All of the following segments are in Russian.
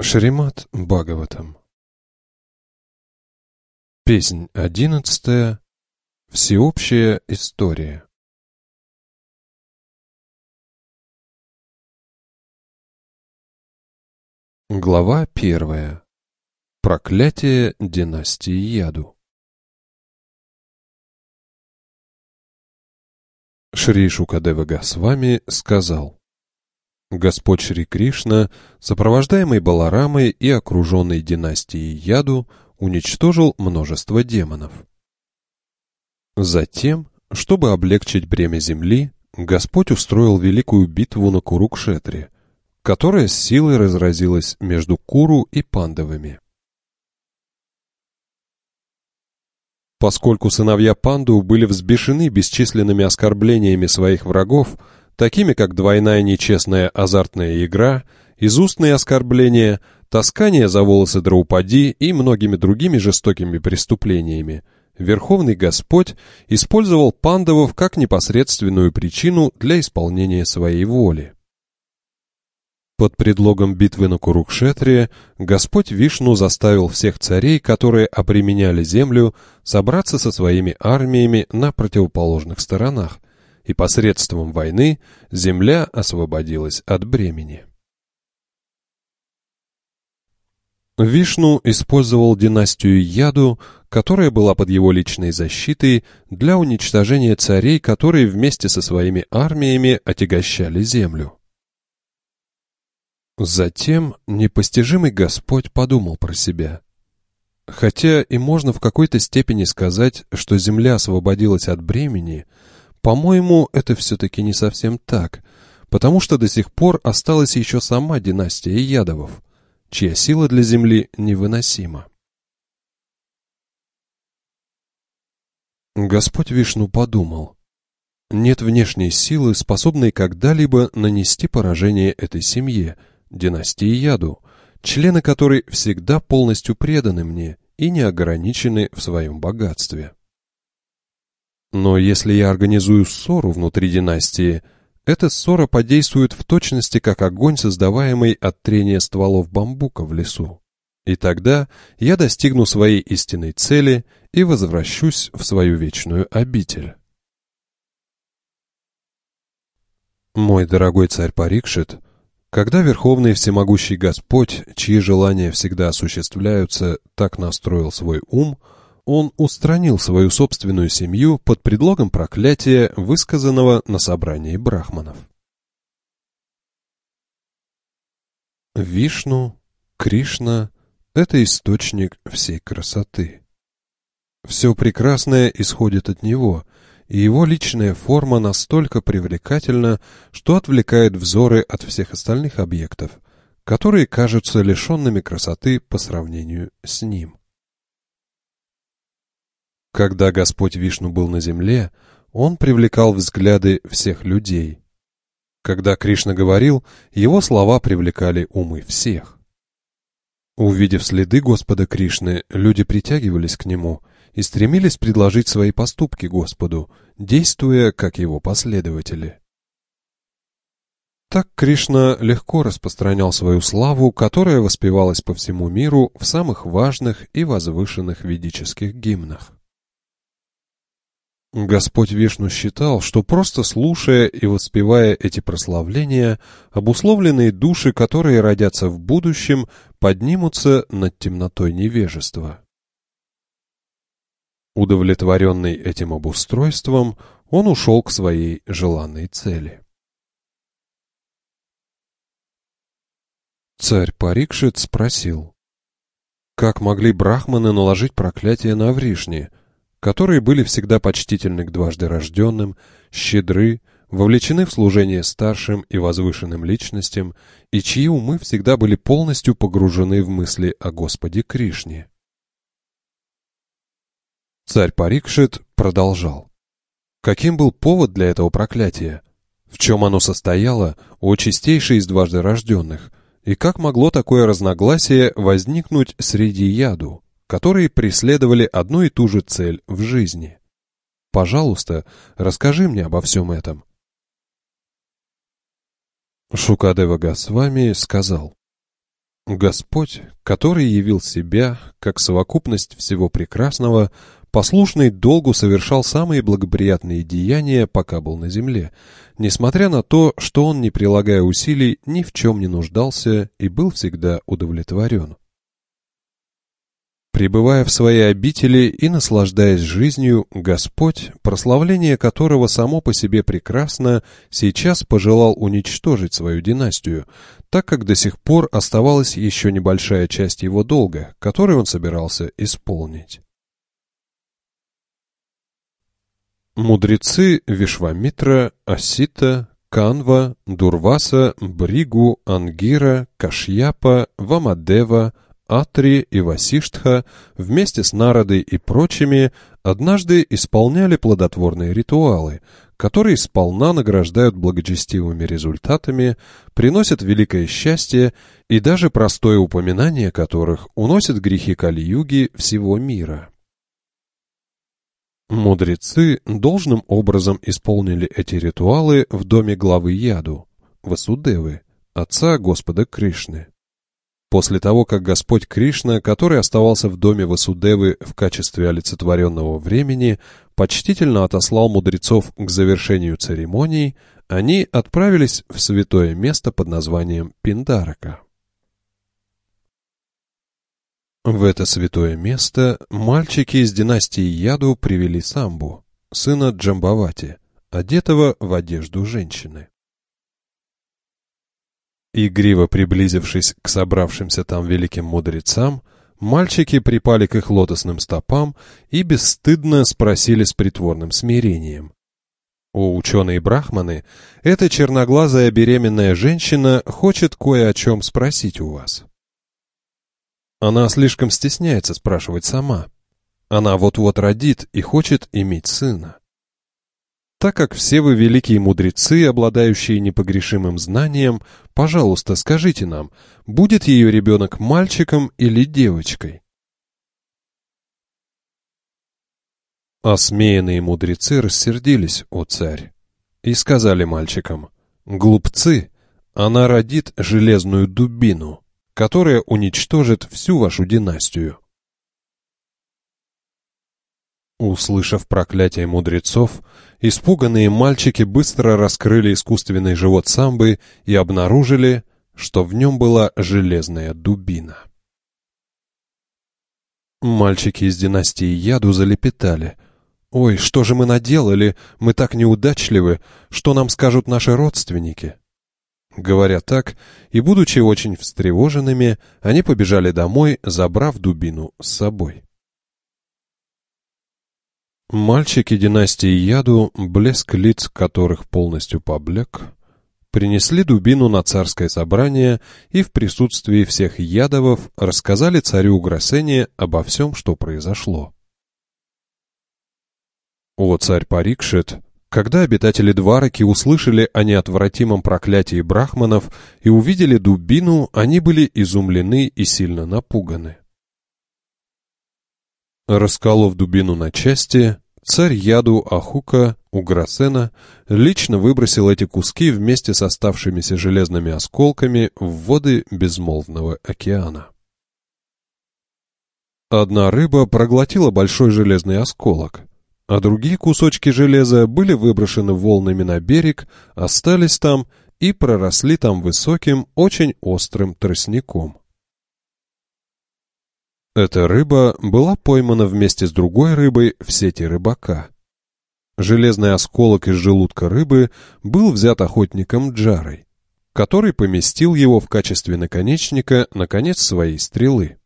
Шримад Бхагаватам. Песнь 11. Всеобщая история. Глава 1. Проклятие династии Яду. Шри Шукадева Госвами сказал: Господь Шри Кришна, сопровождаемый Баларамой и окруженный династией Яду, уничтожил множество демонов. Затем, чтобы облегчить бремя земли, Господь устроил великую битву на Курукшетре, которая с силой разразилась между Куру и Пандавами. Поскольку сыновья Панду были взбешены бесчисленными оскорблениями своих врагов, такими как двойная нечестная азартная игра, изустные оскорбления, таскание за волосы Драупади и многими другими жестокими преступлениями, Верховный Господь использовал пандавов как непосредственную причину для исполнения своей воли. Под предлогом битвы на Курукшетре Господь Вишну заставил всех царей, которые оприменяли землю, собраться со своими армиями на противоположных сторонах, и посредством войны земля освободилась от бремени. Вишну использовал династию Яду, которая была под его личной защитой, для уничтожения царей, которые вместе со своими армиями отягощали землю. Затем непостижимый Господь подумал про себя. Хотя и можно в какой-то степени сказать, что земля освободилась от бремени, по-моему, это все-таки не совсем так, потому что до сих пор осталась еще сама династия Ядовов, чья сила для земли невыносима. Господь Вишну подумал: нет внешней силы, способной когда-либо нанести поражение этой семье, династии Яду, члены которой всегда полностью преданы мне и не ограничены в своем богатстве. Но если я организую ссору внутри династии, эта ссора подействует в точности как огонь, создаваемый от трения стволов бамбука в лесу. И тогда я достигну своей истинной цели и возвращусь в свою вечную обитель. Мой дорогой царь Парикшит, когда Верховный Всемогущий Господь, чьи желания всегда осуществляются, так настроил свой ум, он устранил свою собственную семью под предлогом проклятия, высказанного на собрании брахманов. Вишну, Кришна — это источник всей красоты. Все прекрасное исходит от него, и его личная форма настолько привлекательна, что отвлекает взоры от всех остальных объектов, которые кажутся лишенными красоты по сравнению с ним. Когда Господь Вишну был на земле, он привлекал взгляды всех людей. Когда Кришна говорил, его слова привлекали умы всех. Увидев следы Господа Кришны, люди притягивались к нему и стремились предложить свои поступки Господу, действуя как его последователи. Так Кришна легко распространял свою славу, которая воспевалась по всему миру в самых важных и возвышенных ведических гимнах. Господь Вишну считал, что просто слушая и воспевая эти прославления, обусловленные души, которые родятся в будущем, поднимутся над темнотой невежества. Удовлетворенный этим обустройством, он ушел к своей желанной цели. Царь Парикшит спросил: как могли брахманы наложить проклятие на Вришни, которые были всегда почтительны к дважды рожденным, щедры, вовлечены в служение старшим и возвышенным личностям, и чьи умы всегда были полностью погружены в мысли о Господе Кришне? Царь Парикшит продолжал: каким был повод для этого проклятия? В чем оно состояло, о чистейший из дважды рожденных? И как могло такое разногласие возникнуть среди Яду, которые преследовали одну и ту же цель в жизни? Пожалуйста, расскажи мне обо всем этом. Шукадева Госвами сказал: Господь, который явил себя, как совокупность всего прекрасного, послушный долгу совершал самые благоприятные деяния, пока был на земле, несмотря на то, что он, не прилагая усилий, ни в чем не нуждался и был всегда удовлетворен. Пребывая в своей обители и наслаждаясь жизнью, Господь, прославление которого само по себе прекрасно, сейчас пожелал уничтожить свою династию, так как до сих пор оставалась еще небольшая часть его долга, который он собирался исполнить. Мудрецы Вишвамитра, Асита, Канва, Дурваса, Бригу, Ангира, Кашьяпа, Вамадева, Атри и Васиштха вместе с Нарадой и прочими однажды исполняли плодотворные ритуалы, которые сполна награждают благочестивыми результатами, приносят великое счастье и даже простое упоминание которых уносит грехи Кали-юги всего мира. Мудрецы должным образом исполнили эти ритуалы в доме главы Яду, Васудевы, отца Господа Кришны. После того, как Господь Кришна, который оставался в доме Васудевы в качестве олицетворенного времени, почтительно отослал мудрецов к завершению церемоний, они отправились в святое место под названием Пиндарака. В это святое место мальчики из династии Яду привели Самбу, сына Джамбавати, одетого в одежду женщины. Игриво приблизившись к собравшимся там великим мудрецам, мальчики припали к их лотосным стопам и бесстыдно спросили с притворным смирением: «О, ученые-брахманы, эта черноглазая беременная женщина хочет кое о чем спросить у вас. Она слишком стесняется спрашивать сама. Она вот-вот родит и хочет иметь сына. Так как все вы великие мудрецы, обладающие непогрешимым знанием, пожалуйста, скажите нам, будет ее ребенок мальчиком или девочкой?» Осмеянные мудрецы рассердились, о царь, и сказали мальчикам: «Глупцы, она родит железную дубину, которая уничтожит всю вашу династию». Услышав проклятие мудрецов, испуганные мальчики быстро раскрыли искусственный живот Самбы и обнаружили, что в нем была железная дубина. Мальчики из династии Яду залепетали: «Ой, что же мы наделали? Мы так неудачливы! Что нам скажут наши родственники?» Говоря так, и будучи очень встревоженными, они побежали домой, забрав дубину с собой. Мальчики династии Яду, блеск лиц которых полностью поблек, принесли дубину на царское собрание и в присутствии всех ядовов рассказали царю Уграсене обо всем, что произошло. О царь Парикшит, когда обитатели Двараки услышали о неотвратимом проклятии брахманов и увидели дубину, они были изумлены и сильно напуганы. Расколов дубину на части, царь Яду Ахука Уграсена лично выбросил эти куски вместе с оставшимися железными осколками в воды безмолвного океана. Одна рыба проглотила большой железный осколок, а другие кусочки железа были выброшены волнами на берег, остались там и проросли там высоким, очень острым тростником. Эта рыба была поймана вместе с другой рыбой в сети рыбака. Железный осколок из желудка рыбы был взят охотником Джарой, который поместил его в качестве наконечника на конец своей стрелы.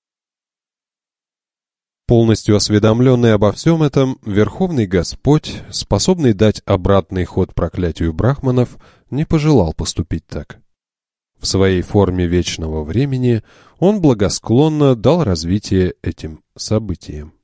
Полностью осведомленный обо всем этом, Верховный Господь, способный дать обратный ход проклятию брахманов, не пожелал поступить так. В своей форме вечного времени он благосклонно дал развитие этим событиям.